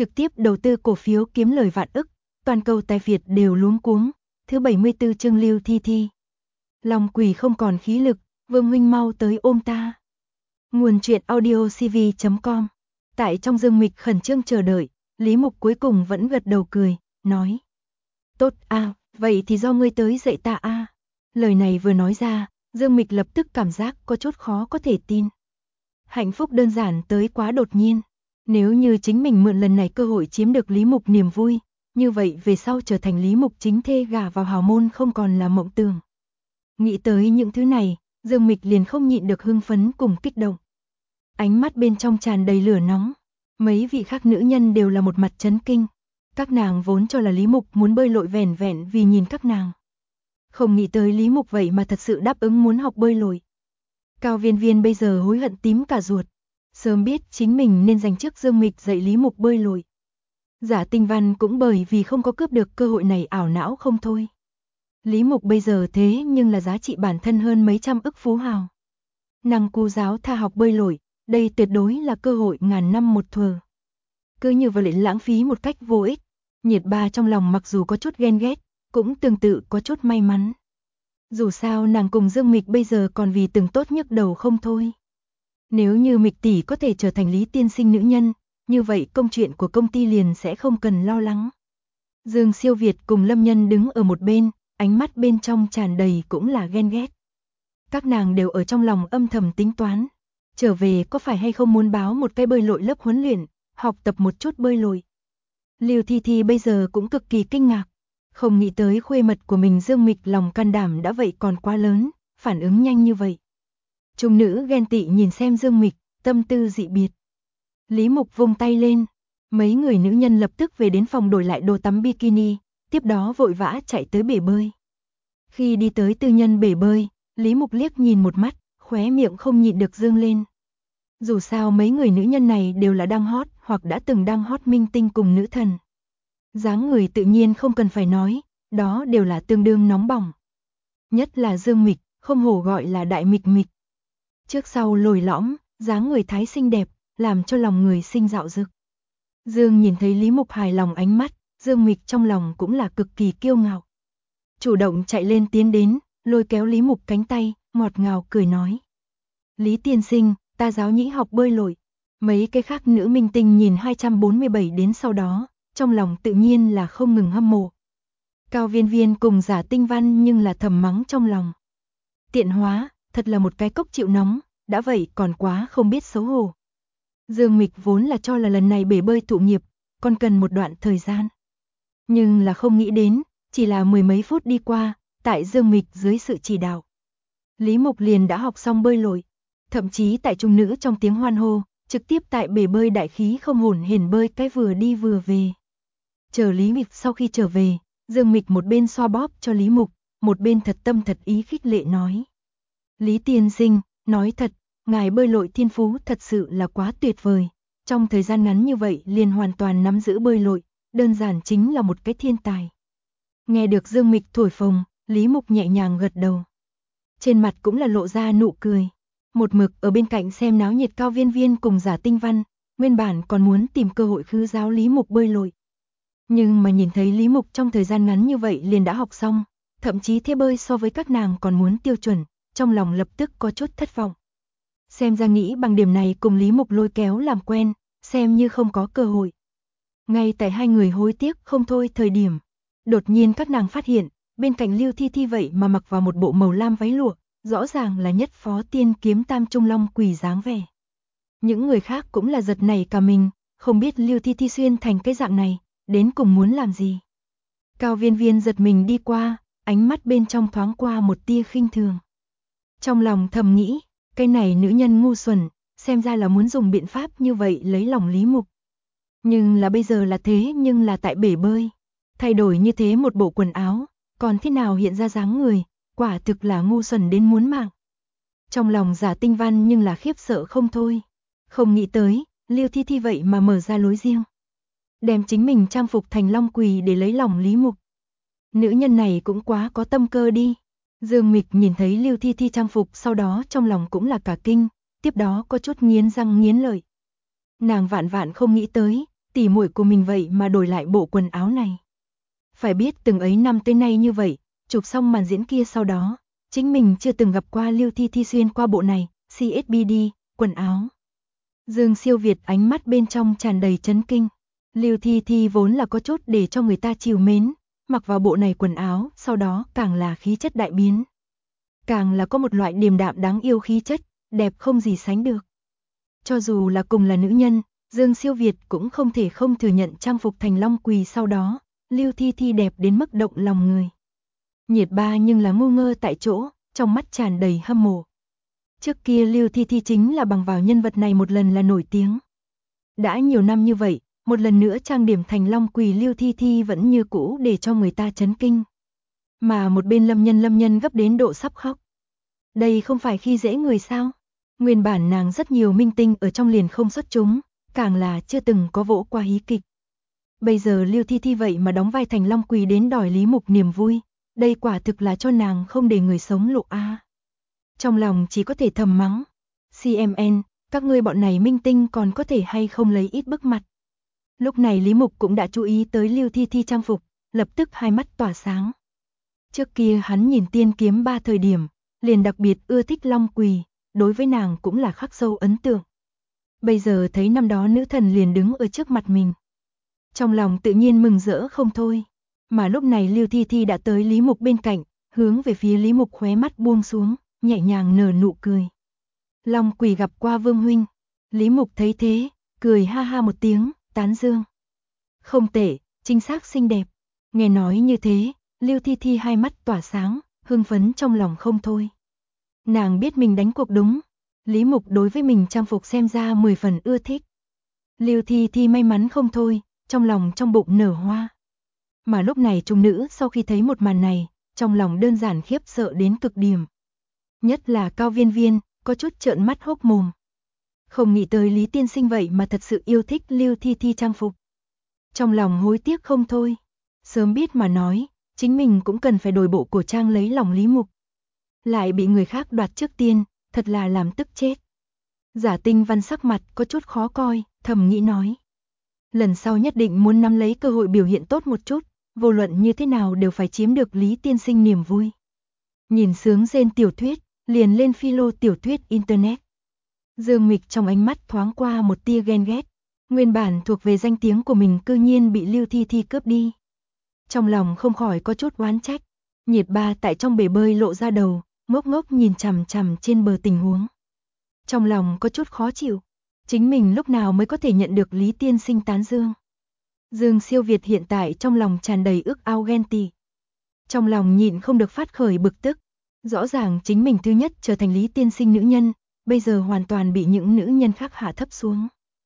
trực tiếp đầu tư cổ phiếu kiếm lời vạn ức, toàn cầu tài Việt đều luống cuống. Thứ 74 chương Lưu Thi Thi. Lòng quỷ không còn khí lực, Vương huynh mau tới ôm ta. Nguồn truyện audio cv.com. Tại trong Dương Mịch khẩn trương chờ đợi, Lý Mục cuối cùng vẫn gật đầu cười, nói: "Tốt a, vậy thì do ngươi tới dạy ta a." Lời này vừa nói ra, Dương Mịch lập tức cảm giác có chút khó có thể tin. Hạnh phúc đơn giản tới quá đột nhiên. Nếu như chính mình mượn lần này cơ hội chiếm được Lý Mục niềm vui, như vậy về sau trở thành Lý Mục chính thê gả vào hào môn không còn là mộng tưởng. Nghĩ tới những thứ này, Dương Mịch liền không nhịn được hưng phấn cùng kích động. Ánh mắt bên trong tràn đầy lửa nóng. Mấy vị khác nữ nhân đều là một mặt chấn kinh. Các nàng vốn cho là Lý Mục muốn bơi lội vẻn vẹn vì nhìn các nàng. Không nghĩ tới Lý Mục vậy mà thật sự đáp ứng muốn học bơi lội. Cao Viên Viên bây giờ hối hận tím cả ruột. Sớm biết chính mình nên dành trước Dương Mịch dạy Lý Mục bơi lội. Giả Tinh Văn cũng bởi vì không có cướp được cơ hội này ảo não không thôi. Lý Mục bây giờ thế nhưng là giá trị bản thân hơn mấy trăm ức phú hào. Năng cu giáo tha học bơi lội, đây tuyệt đối là cơ hội ngàn năm một thuở. Cứ như vậy lãng phí một cách vô ích. Nhiệt Ba trong lòng mặc dù có chút ghen ghét, cũng tương tự có chút may mắn. Dù sao nàng cùng Dương Mịch bây giờ còn vì từng tốt nhức đầu không thôi. Nếu như Mịch tỷ có thể trở thành Lý tiên sinh nữ nhân, như vậy công chuyện của công ty liền sẽ không cần lo lắng. Dương Siêu Việt cùng Lâm Nhân đứng ở một bên, ánh mắt bên trong tràn đầy cũng là ghen ghét. Các nàng đều ở trong lòng âm thầm tính toán, trở về có phải hay không muốn báo một cái bơi lội lớp huấn luyện, học tập một chút bơi lội. Lưu Thi Thi bây giờ cũng cực kỳ kinh ngạc, không nghĩ tới khuê mật của mình Dương Mịch lòng can đảm đã vậy còn quá lớn, phản ứng nhanh như vậy. Trung nữ ghen tị nhìn xem Dương Mịch, tâm tư dị biệt. Lý Mục vung tay lên, mấy người nữ nhân lập tức về đến phòng đổi lại đồ tắm bikini, tiếp đó vội vã chạy tới bể bơi. Khi đi tới tư nhân bể bơi, Lý Mục liếc nhìn một mắt, khóe miệng không nhịn được dương lên. Dù sao mấy người nữ nhân này đều là đang hot hoặc đã từng đang hot minh tinh cùng nữ thần. Dáng người tự nhiên không cần phải nói, đó đều là tương đương nóng bỏng. Nhất là Dương Mịch, không hổ gọi là đại mịch mịch. Trước sau lồi lõm, dáng người thái xinh đẹp, làm cho lòng người sinh dạo dực. Dương nhìn thấy Lý Mục hài lòng ánh mắt, Dương Mịch trong lòng cũng là cực kỳ kiêu ngạo. Chủ động chạy lên tiến đến, lôi kéo Lý Mục cánh tay, ngọt ngào cười nói: "Lý tiên sinh, ta giáo nhĩ học bơi lội." Mấy cái khác nữ minh tinh nhìn 247 đến sau đó, trong lòng tự nhiên là không ngừng hâm mộ. Cao Viên Viên cùng Giả Tinh Văn nhưng là thầm mắng trong lòng. Tiện hóa, thật là một cái cốc chịu nóng, đã vậy còn quá không biết xấu hổ. Dương Mịch vốn là cho là lần này bể bơi thụ nghiệp, còn cần một đoạn thời gian. Nhưng là không nghĩ đến, chỉ là mười mấy phút đi qua, tại Dương Mịch dưới sự chỉ đạo, Lý Mục liền đã học xong bơi lội. Thậm chí tại trung nữ trong tiếng hoan hô, trực tiếp tại bể bơi đại khí không hổn hển bơi cái vừa đi vừa về. Chờ Lý Mịch sau khi trở về, Dương Mịch một bên xoa bóp cho Lý Mục, một bên thật tâm thật ý khích lệ nói: "Lý tiên sinh, nói thật, ngài bơi lội thiên phú thật sự là quá tuyệt vời. Trong thời gian ngắn như vậy liền hoàn toàn nắm giữ bơi lội, đơn giản chính là một cái thiên tài." Nghe được Dương Mịch thổi phồng, Lý Mục nhẹ nhàng gật đầu. Trên mặt cũng là lộ ra nụ cười. Một mực ở bên cạnh xem náo nhiệt Cao Viên Viên cùng Giả Tinh Văn, nguyên bản còn muốn tìm cơ hội khứ giáo Lý Mục bơi lội. Nhưng mà nhìn thấy Lý Mục trong thời gian ngắn như vậy liền đã học xong, thậm chí thế bơi so với các nàng còn muốn tiêu chuẩn, trong lòng lập tức có chút thất vọng. Xem ra nghĩ bằng điểm này cùng Lý Mục lôi kéo làm quen, xem như không có cơ hội. Ngay tại hai người hối tiếc không thôi thời điểm, đột nhiên các nàng phát hiện, bên cạnh Lưu Thi Thi vậy mà mặc vào một bộ màu lam váy lụa, rõ ràng là nhất phó tiên kiếm tam trung long quỷ dáng vẻ. Những người khác cũng là giật nảy cả mình, không biết Lưu Thi Thi xuyên thành cái dạng này, đến cùng muốn làm gì. Cao Viên Viên giật mình đi qua, ánh mắt bên trong thoáng qua một tia khinh thường. Trong lòng thầm nghĩ, cái này nữ nhân ngu xuẩn, xem ra là muốn dùng biện pháp như vậy lấy lòng Lý Mục. Nhưng là bây giờ là thế nhưng là tại bể bơi, thay đổi như thế một bộ quần áo, còn thế nào hiện ra dáng người, quả thực là ngu xuẩn đến muốn mạng. Trong lòng Giả Tinh Văn nhưng là khiếp sợ không thôi, không nghĩ tới, Lưu Thi Thi vậy mà mở ra lối riêng, đem chính mình trang phục thành long quỳ để lấy lòng Lý Mục. Nữ nhân này cũng quá có tâm cơ đi. Dương Mịch nhìn thấy Lưu Thi Thi trang phục sau đó trong lòng cũng là cả kinh, tiếp đó có chút nghiến răng nghiến lợi. Nàng vạn vạn không nghĩ tới, tỉ muội của mình vậy mà đổi lại bộ quần áo này. Phải biết từng ấy năm tới nay như vậy, chụp xong màn diễn kia sau đó, chính mình chưa từng gặp qua Lưu Thi Thi xuyên qua bộ này, CSBD, quần áo. Dương Siêu Việt ánh mắt bên trong tràn đầy chấn kinh. Lưu Thi Thi vốn là có chút để cho người ta trìu mến, mặc vào bộ này quần áo, sau đó càng là khí chất đại biến. Càng là có một loại điềm đạm đáng yêu khí chất, đẹp không gì sánh được. Cho dù là cùng là nữ nhân, Dương Siêu Việt cũng không thể không thừa nhận trang phục thành long quỳ sau đó, Lưu Thi Thi đẹp đến mức động lòng người. Nhiệt Ba nhưng là ngu ngơ tại chỗ, trong mắt tràn đầy hâm mộ. Trước kia Lưu Thi Thi chính là bằng vào nhân vật này một lần là nổi tiếng. Đã nhiều năm như vậy, một lần nữa trang điểm thành long quỳ Lưu Thi Thi vẫn như cũ để cho người ta chấn kinh. Mà một bên Lâm Nhân gấp đến độ sắp khóc. Đây không phải khi dễ người sao? Nguyên bản nàng rất nhiều minh tinh ở trong liền không xuất chúng, càng là chưa từng có vỗ qua hí kịch. Bây giờ Lưu Thi Thi vậy mà đóng vai thành long quỳ đến đòi Lý Mục niềm vui, đây quả thực là cho nàng không để người sống lộ a. Trong lòng chỉ có thể thầm mắng, CMN, các ngươi bọn này minh tinh còn có thể hay không lấy ít bức mặt. Lúc này Lý Mục cũng đã chú ý tới Lưu Thi Thi trang phục, lập tức hai mắt tỏa sáng. Trước kia hắn nhìn Tiên Kiếm 3 thời điểm, liền đặc biệt ưa thích long quỳ, đối với nàng cũng là khắc sâu ấn tượng. Bây giờ thấy năm đó nữ thần liền đứng ở trước mặt mình. Trong lòng tự nhiên mừng rỡ không thôi. Mà lúc này Lưu Thi Thi đã tới Lý Mục bên cạnh, hướng về phía Lý Mục khóe mắt buông xuống, nhẹ nhàng nở nụ cười. Long quỳ gặp qua Vương huynh. Lý Mục thấy thế, cười ha ha một tiếng, tán dương. Không tệ, chính xác xinh đẹp. Nghe nói như thế, Lưu Thi Thi hai mắt tỏa sáng, hưng phấn trong lòng không thôi. Nàng biết mình đánh cuộc đúng. Lý Mục đối với mình trang phục xem ra 10 phần ưa thích. Lưu Thi Thi may mắn không thôi, trong lòng trong bụng nở hoa. Mà lúc này trung nữ sau khi thấy một màn này, trong lòng đơn giản khiếp sợ đến cực điểm. Nhất là Cao Viên Viên, có chút trợn mắt hốc mồm. Không nghĩ tới Lý tiên sinh vậy mà thật sự yêu thích Lưu Thi Thi trang phục. Trong lòng hối tiếc không thôi. Sớm biết mà nói, chính mình cũng cần phải đổi bộ cổ trang lấy lòng Lý Mục. Lại bị người khác đoạt trước tiên, thật là làm tức chết. Giả Tinh Văn sắc mặt có chút khó coi, thầm nghĩ nói. Lần sau nhất định muốn nắm lấy cơ hội biểu hiện tốt một chút, vô luận như thế nào đều phải chiếm được Lý tiên sinh niềm vui. Nhìn sướng rên tiểu thuyết, liền lên philo tiểu thuyết internet. Dương Mịch trong ánh mắt thoáng qua một tia ghen ghét, nguyên bản thuộc về danh tiếng của mình cư nhiên bị Lưu Thi Thi cướp đi. Trong lòng không khỏi có chút oán trách, Nhiệt Ba tại trong bể bơi lộ ra đầu, ngốc ngốc nhìn chằm chằm trên bờ tình huống. Trong lòng có chút khó chịu, chính mình lúc nào mới có thể nhận được Lý tiên sinh tán dương. Dương Siêu Việt hiện tại trong lòng tràn đầy ước ao ghen tị. Trong lòng nhịn không được phát khởi bực tức, rõ ràng chính mình thứ nhất trở thành Lý tiên sinh nữ nhân, bây giờ hoàn toàn bị những nữ nhân khác hạ thấp xuống.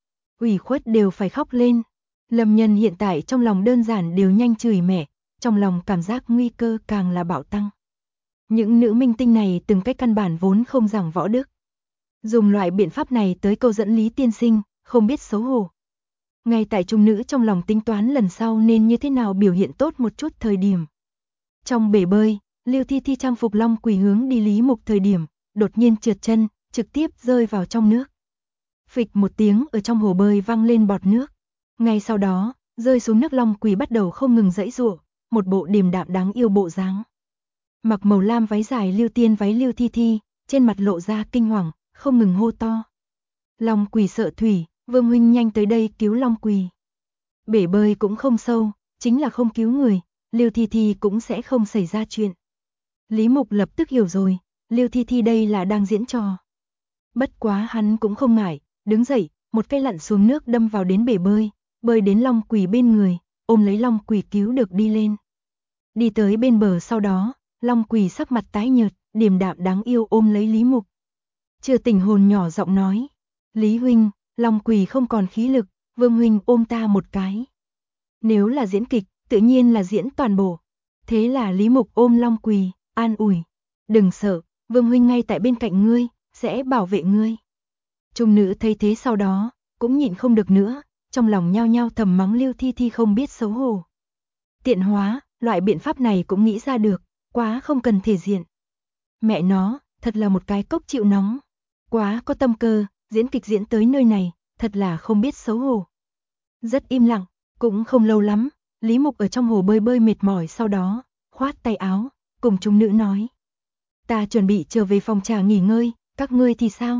Ủy khuất đều phải khóc lên. Lâm Nhân hiện tại trong lòng đơn giản đều nhanh chửi mẹ, trong lòng cảm giác nguy cơ càng là bạo tăng. Những nữ minh tinh này từng cách căn bản vốn không giảng võ đức. Dùng loại biện pháp này tới câu dẫn Lý tiên sinh, không biết xấu hổ. Ngay tại trung nữ trong lòng tính toán lần sau nên như thế nào biểu hiện tốt một chút thời điểm. Trong bể bơi, Lưu Thi Thi trang phục long quỳ hướng đi Lý Mục thời điểm, đột nhiên trượt chân, trực tiếp rơi vào trong nước. Phịch một tiếng ở trong hồ bơi văng lên bọt nước. Ngay sau đó, rơi xuống nước long quỳ bắt đầu không ngừng giãy giụa, một bộ điềm đạm đáng yêu bộ dáng. Mặc màu lam váy dài Lưu Tiên váy Lưu Thi Thi, trên mặt lộ ra kinh hoàng, không ngừng hô to. Long quỳ sợ thủy, Vương huynh nhanh tới đây cứu long quỳ. Bể bơi cũng không sâu, chính là không cứu người, Lưu Thi Thi cũng sẽ không xảy ra chuyện. Lý Mục lập tức hiểu rồi, Lưu Thi Thi đây là đang diễn trò. Bất quá hắn cũng không ngại, đứng dậy, một cái lặn xuống nước đâm vào đến bể bơi đến long quỳ bên người, ôm lấy long quỳ cứu được đi lên. Đi tới bên bờ sau đó, long quỳ sắc mặt tái nhợt, điềm đạm đáng yêu ôm lấy Lý Mục. Chưa tỉnh hồn nhỏ giọng nói, Lý huynh, long quỳ không còn khí lực, Vương huynh ôm ta một cái. Nếu là diễn kịch, tự nhiên là diễn toàn bộ. Thế là Lý Mục ôm long quỳ, an ủi, đừng sợ, Vương huynh ngay tại bên cạnh ngươi, sẽ bảo vệ ngươi. Trung nữ thấy thế sau đó, cũng nhịn không được nữa, trong lòng nhao nhao thầm mắng Lưu Thi Thi không biết xấu hổ. Tiện hóa, loại biện pháp này cũng nghĩ ra được, quá không cần thể diện. Mẹ nó, thật là một cái cốc chịu nóng. Quá có tâm cơ, diễn kịch diễn tới nơi này, thật là không biết xấu hổ. Rất im lặng, cũng không lâu lắm, Lý Mục ở trong hồ bơi bơi mệt mỏi, sau đó khoát tay áo, cùng chúng nữ nói: "Ta chuẩn bị trở về phòng trà nghỉ ngơi, các ngươi thì sao?"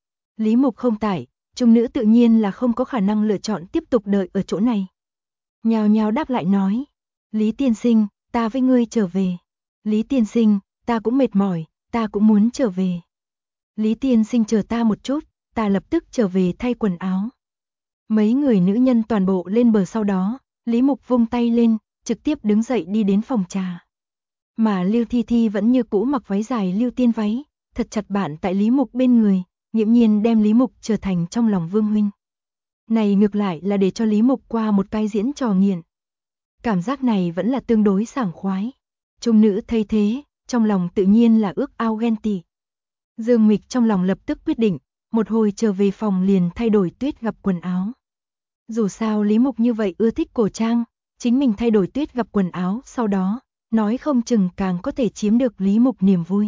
Lý Mục không tại, chúng nữ tự nhiên là không có khả năng lựa chọn tiếp tục đợi ở chỗ này. Nhào nhào đáp lại nói: "Lý tiên sinh, ta với ngươi trở về." "Lý tiên sinh, ta cũng mệt mỏi, ta cũng muốn trở về." "Lý tiên sinh chờ ta một chút, ta lập tức trở về thay quần áo." Mấy người nữ nhân toàn bộ lên bờ, sau đó, Lý Mục vung tay lên, trực tiếp đứng dậy đi đến phòng trà. Mà Lưu Thi Thi vẫn như cũ mặc váy dài lưu tiên váy, thật chặt bạn tại Lý Mục bên người, nghiễm nhiên đem Lý Mục trở thành trong lòng Vương huynh. Này ngược lại là để cho Lý Mục qua một cái diễn trò nghiện. Cảm giác này vẫn là tương đối sảng khoái. Trung nữ thấy thế, trong lòng tự nhiên là ước ao ghen tị. Dương Mịch trong lòng lập tức quyết định, một hồi trở về phòng liền thay đổi tuyết gặp quần áo. Dù sao Lý Mục như vậy ưa thích cổ trang, chính mình thay đổi tuyết gặp quần áo, sau đó, nói không chừng càng có thể chiếm được Lý Mục niềm vui.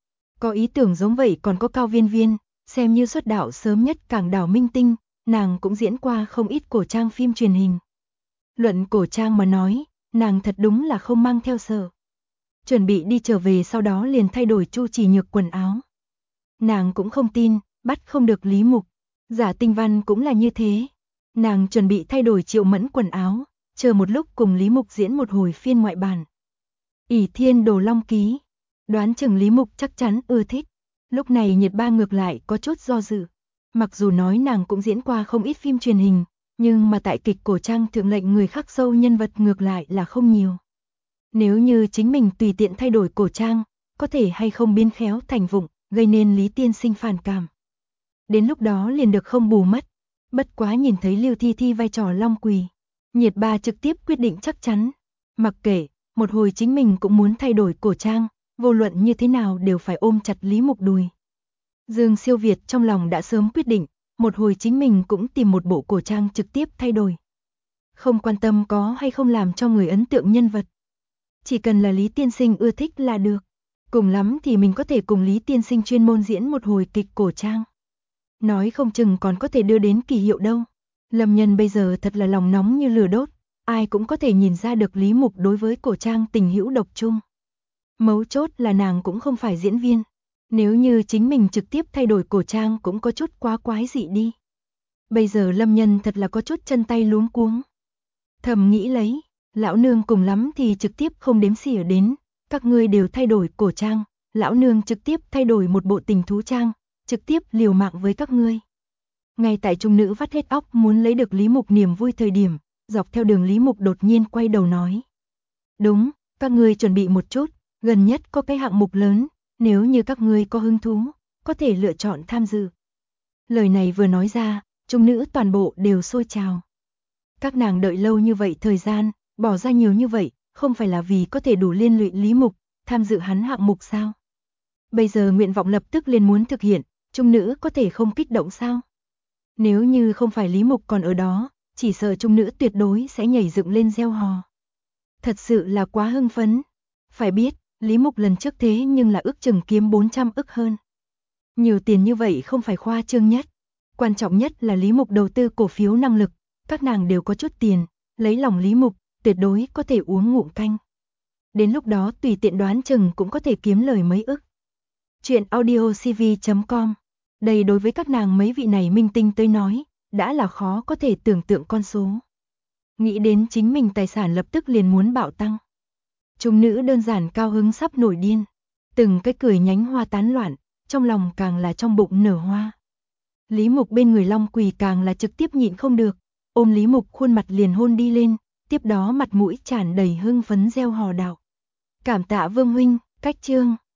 Có ý tưởng giống vậy còn có Cao Viên Viên, xem như xuất đạo sớm nhất Cảng Đảo Minh Tinh, nàng cũng diễn qua không ít cổ trang phim truyền hình. Luận cổ trang mà nói, nàng thật đúng là không mang theo sợ. Chuẩn bị đi trở về, sau đó liền thay đổi Chu Chỉ Nhược quần áo. Nàng cũng không tin, bắt không được Lý Mục. Giả Tinh Văn cũng là như thế. Nàng chuẩn bị thay đổi Triệu Mẫn quần áo, chờ một lúc cùng Lý Mục diễn một hồi phiên ngoại bản. ỷ Thiên Đồ Long Ký, đoán chừng Lý Mục chắc chắn ưa thích. Lúc này Nhiệt Ba ngược lại có chút do dự. Mặc dù nói nàng cũng diễn qua không ít phim truyền hình, nhưng mà tại kịch cổ trang thượng lệnh người khắc sâu nhân vật ngược lại là không nhiều. Nếu như chính mình tùy tiện thay đổi cổ trang, có thể hay không biến khéo thành vụng, gây nên Lý tiên sinh phản cảm. Đến lúc đó liền được không bù mất. Bất quá nhìn thấy Lưu Thi Thi vai trò Long Quỳ, Nhiệt Ba trực tiếp quyết định chắc chắn. Mặc kệ, một hồi chính mình cũng muốn thay đổi cổ trang, vô luận như thế nào đều phải ôm chặt Lý Mục đùi. Dương Siêu Việt trong lòng đã sớm quyết định, một hồi chính mình cũng tìm một bộ cổ trang trực tiếp thay đổi. Không quan tâm có hay không làm cho người ấn tượng nhân vật. Chỉ cần là Lý tiên sinh ưa thích là được. Cùng lắm thì mình có thể cùng Lý tiên sinh chuyên môn diễn một hồi kịch cổ trang. Nói không chừng còn có thể đưa đến kỳ hiệu đâu. Lâm Nhân bây giờ thật là lòng nóng như lửa đốt, ai cũng có thể nhìn ra được Lý Mục đối với cổ trang tình hữu độc chung. Mấu chốt là nàng cũng không phải diễn viên. Nếu như chính mình trực tiếp thay đổi cổ trang cũng có chút quá quái dị đi. Bây giờ Lâm Nhân thật là có chút chân tay luống cuống. Thầm nghĩ lấy, lão nương cùng lắm thì trực tiếp không đếm xỉa đến, các ngươi đều thay đổi cổ trang, lão nương trực tiếp thay đổi một bộ tình thú trang, trực tiếp liều mạng với các ngươi. Ngay tại trung nữ vắt hết óc muốn lấy được Lý Mục niềm vui thời điểm, dọc theo đường Lý Mục đột nhiên quay đầu nói: "Đúng, các ngươi chuẩn bị một chút, gần nhất có cái hạng mục lớn, nếu như các ngươi có hứng thú, có thể lựa chọn tham dự." Lời này vừa nói ra, trung nữ toàn bộ đều sôi trào. Các nàng đợi lâu như vậy thời gian, bỏ ra nhiều như vậy, không phải là vì có thể đủ liên lụy Lý Mục, tham dự hắn hạng mục sao? Bây giờ nguyện vọng lập tức liền muốn thực hiện, trung nữ có thể không kích động sao? Nếu như không phải Lý Mục còn ở đó, chỉ sợ trung nữ tuyệt đối sẽ nhảy dựng lên reo hò. Thật sự là quá hưng phấn. Phải biết, Lý Mục lần trước thế nhưng là ước chừng kiếm 400 ức hơn. Nhiều tiền như vậy không phải khoa trương nhất. Quan trọng nhất là Lý Mục đầu tư cổ phiếu năng lực, các nàng đều có chút tiền, lấy lòng Lý Mục, tuyệt đối có thể uống ngụm canh. Đến lúc đó tùy tiện đoán chừng cũng có thể kiếm lời mấy ức. Chuyện audiocv.com. Đây đối với các nàng mấy vị này minh tinh tới nói, đã là khó có thể tưởng tượng con số. Nghĩ đến chính mình tài sản lập tức liền muốn bạo tăng. Trung nữ đơn giản cao hứng sắp nổi điên. Từng cái cười nhánh hoa tán loạn, trong lòng càng là trong bụng nở hoa. Lý Mục bên người Long Quỳ càng là trực tiếp nhịn không được, ôm Lý Mục khuôn mặt liền hôn đi lên, tiếp đó mặt mũi tràn đầy hưng phấn reo hò đạo: "Cảm tạ Vương huynh, cách chương."